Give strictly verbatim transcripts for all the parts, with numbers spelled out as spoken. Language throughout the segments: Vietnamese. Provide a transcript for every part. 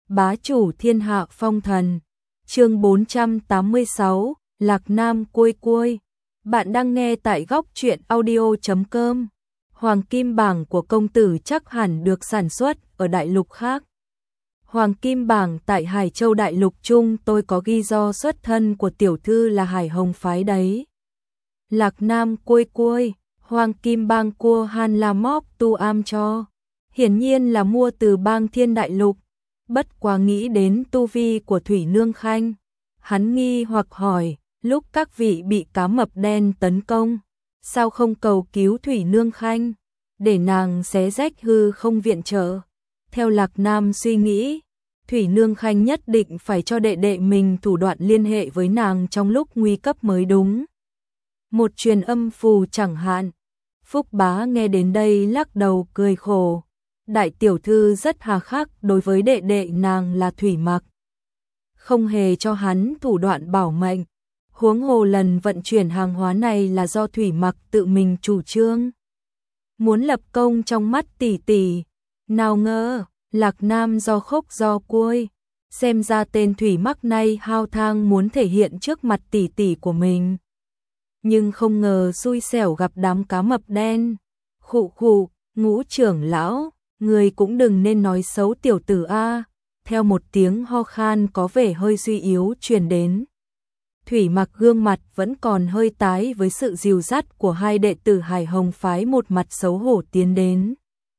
bá chủ thiên hạ phong thần. Chương bốn trăm tám mươi sáu, Lạc Nam cuôi cuôi. Bạn đang nghe tại góc truyện audio chấm com. Hoàng kim bảng của công tử chắc hẳn được sản xuất ở đại lục khác. Hoàng kim bảng tại Hải Châu đại lục chung tôi có ghi do xuất thân của tiểu thư là Hải Hồng phái đấy. Lạc Nam cuôi cuôi, Hoàng kim bang cua Han La Móc tu am cho. Hiển nhiên là mua từ bang Thiên đại lục. Bất quá nghĩ đến tu vi của Thủy Nương Khanh, hắn nghi hoặc hỏi, lúc các vị bị cá mập đen tấn công, sao không cầu cứu Thủy Nương Khanh, để nàng xé rách hư không viện trợ? Theo Lạc Nam suy nghĩ, Thủy Nương Khanh nhất định phải cho đệ đệ mình thủ đoạn liên hệ với nàng trong lúc nguy cấp mới đúng. Một truyền âm phù chẳng hạn. Phúc Bá nghe đến đây lắc đầu cười khổ. Đại tiểu thư rất hà khắc đối với đệ đệ nàng là Thủy Mặc, không hề cho hắn thủ đoạn bảo mệnh. Huống hồ lần vận chuyển hàng hóa này là do Thủy Mặc tự mình chủ trương, muốn lập công trong mắt tỷ tỷ. Nào ngờ, Lạc Nam do khóc do cuôi, xem ra tên Thủy Mặc này hao thang muốn thể hiện trước mặt tỷ tỷ của mình. Nhưng không ngờ xui xẻo gặp đám cá mập đen. Khụ khụ, Ngũ trưởng lão, người cũng đừng nên nói xấu tiểu tử a. Theo một tiếng ho khan có vẻ hơi suy yếu truyền đến. Thủy Mặc gương mặt vẫn còn hơi tái với sự dìu dắt của hai đệ tử Hải Hồng phái, một mặt xấu hổ tiến đến.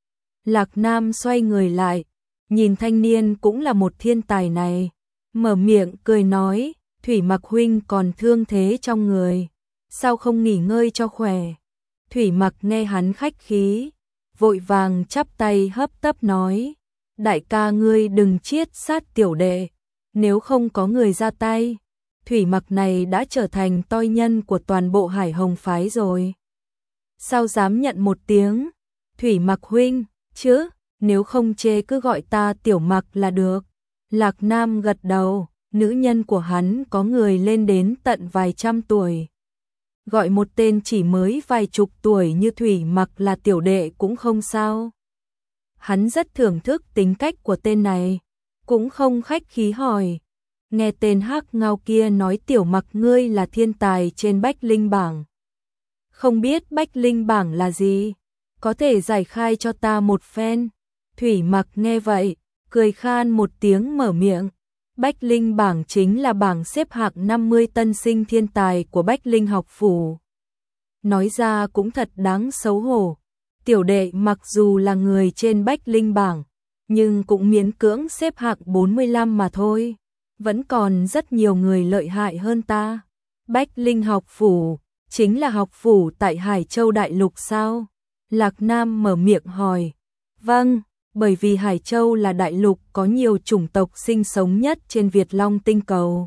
Lạc Nam xoay người lại, nhìn thanh niên cũng là một thiên tài này, mở miệng cười nói, Thủy Mặc huynh còn thương thế trong người, sao không nghỉ ngơi cho khỏe? Thủy Mặc nghe hắn khách khí, vội vàng chắp tay hấp tấp nói, đại ca ngươi đừng chiết sát tiểu đệ, nếu không có người ra tay, Thủy Mặc này đã trở thành toi nhân của toàn bộ Hải Hồng phái rồi. Sao dám nhận một tiếng, Thủy Mặc huynh, chứ, nếu không chê cứ gọi ta tiểu Mặc là được. Lạc Nam gật đầu, nữ nhân của hắn có người lên đến tận vài trăm tuổi. Gọi một tên chỉ mới vài chục tuổi như Thủy Mặc là tiểu đệ cũng không sao. Hắn rất thưởng thức tính cách của tên này, cũng không khách khí hỏi. Nghe tên hắc ngao kia nói tiểu Mặc ngươi là thiên tài trên Bách Linh bảng. Không biết Bách Linh bảng là gì? Có thể giải khai cho ta một phen. Thủy Mặc nghe vậy, cười khan một tiếng mở miệng. Bách Linh bảng chính là bảng xếp hạng năm mươi tân sinh thiên tài của Bách Linh học phủ. Nói ra cũng thật đáng xấu hổ. Tiểu đệ mặc dù là người trên Bách Linh bảng, nhưng cũng miễn cưỡng xếp hạng bốn mươi lăm mà thôi. Vẫn còn rất nhiều người lợi hại hơn ta. Bách Linh học phủ, chính là học phủ tại Hải Châu đại lục sao? Lạc Nam mở miệng hỏi. Vâng, bởi vì Hải Châu là đại lục có nhiều chủng tộc sinh sống nhất trên Việt Long tinh cầu,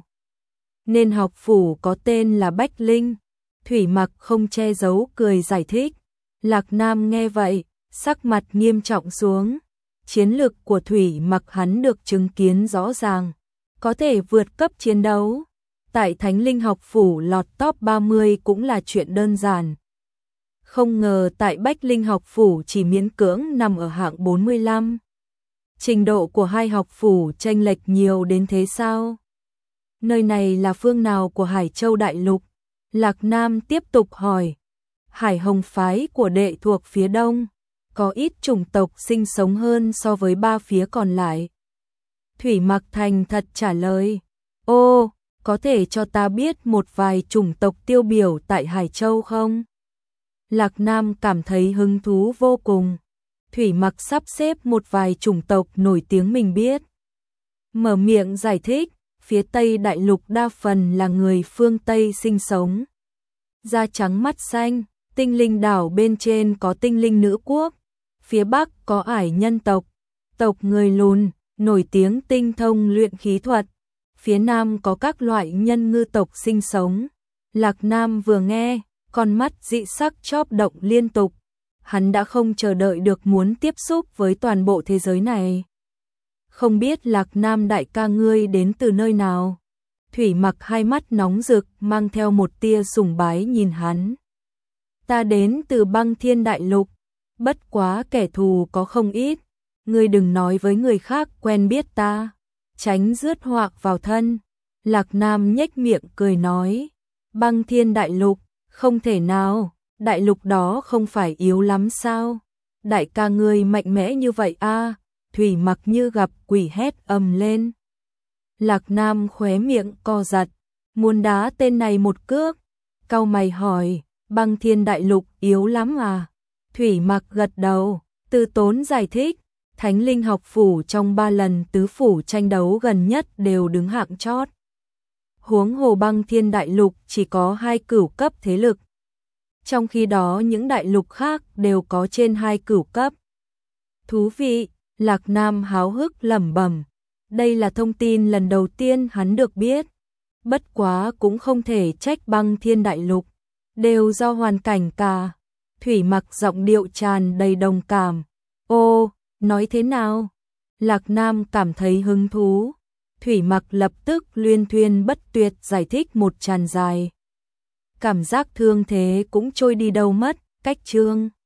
nên học phủ có tên là Bách Linh. Thủy Mặc không che giấu cười giải thích. Lạc Nam nghe vậy, sắc mặt nghiêm trọng xuống. Chiến lực của Thủy Mặc hắn được chứng kiến rõ ràng, có thể vượt cấp chiến đấu. Tại Thánh Linh học phủ lọt top ba mươi cũng là chuyện đơn giản. Không ngờ tại Bách Linh học phủ chỉ miễn cưỡng nằm ở hạng bốn mươi lăm. Trình độ của hai học phủ chênh lệch nhiều đến thế sao? Nơi này là phương nào của Hải Châu đại lục? Lạc Nam tiếp tục hỏi. Hải Hồng phái của đệ thuộc phía đông, có ít chủng tộc sinh sống hơn so với ba phía còn lại. Thủy Mặc thành thật trả lời. Ô, có thể cho ta biết một vài chủng tộc tiêu biểu tại Hải Châu không? Lạc Nam cảm thấy hứng thú vô cùng. Thủy Mặc sắp xếp một vài chủng tộc nổi tiếng mình biết. Mở miệng giải thích, phía Tây đại lục đa phần là người phương Tây sinh sống. Da trắng mắt xanh, tinh linh đảo bên trên có tinh linh nữ quốc. Phía Bắc có ải nhân tộc, tộc người lùn, nổi tiếng tinh thông luyện khí thuật. Phía Nam có các loại nhân ngư tộc sinh sống. Lạc Nam vừa nghe, con mắt dị sắc chóp động liên tục. Hắn đã không chờ đợi được muốn tiếp xúc với toàn bộ thế giới này. Không biết Lạc Nam đại ca ngươi đến từ nơi nào? Thủy Mặc hai mắt nóng rực mang theo một tia sùng bái nhìn hắn. Ta đến từ Băng Thiên đại lục, bất quá kẻ thù có không ít. Ngươi đừng nói với người khác quen biết ta. tránh rước họa vào thân. Lạc Nam nhếch miệng cười nói, Băng Thiên Đại Lục, không thể nào, đại lục đó không phải yếu lắm sao? Đại ca ngươi mạnh mẽ như vậy a? Thủy Mặc như gặp quỷ hét ầm lên. Lạc Nam khóe miệng co giật, muốn đá tên này một cước, cau mày hỏi, Băng Thiên Đại Lục yếu lắm à? Thủy Mặc gật đầu, từ tốn giải thích, Thánh Linh học phủ trong ba lần tứ phủ tranh đấu gần nhất đều đứng hạng chót. Huống hồ Băng Thiên Đại Lục chỉ có hai cửu cấp thế lực. Trong khi đó những đại lục khác đều có trên hai cửu cấp. Thú vị, Lạc Nam háo hức lẩm bẩm. Đây là thông tin lần đầu tiên hắn được biết. Bất quá cũng không thể trách Băng Thiên Đại Lục. Đều do hoàn cảnh cả. Thủy Mặc giọng điệu tràn đầy đồng cảm. Ô, nói thế nào? Lạc Nam cảm thấy hứng thú. Thủy Mặc lập tức luyên thuyên bất tuyệt giải thích một tràn dài. Cảm giác thương thế cũng trôi đi đâu mất, cách chương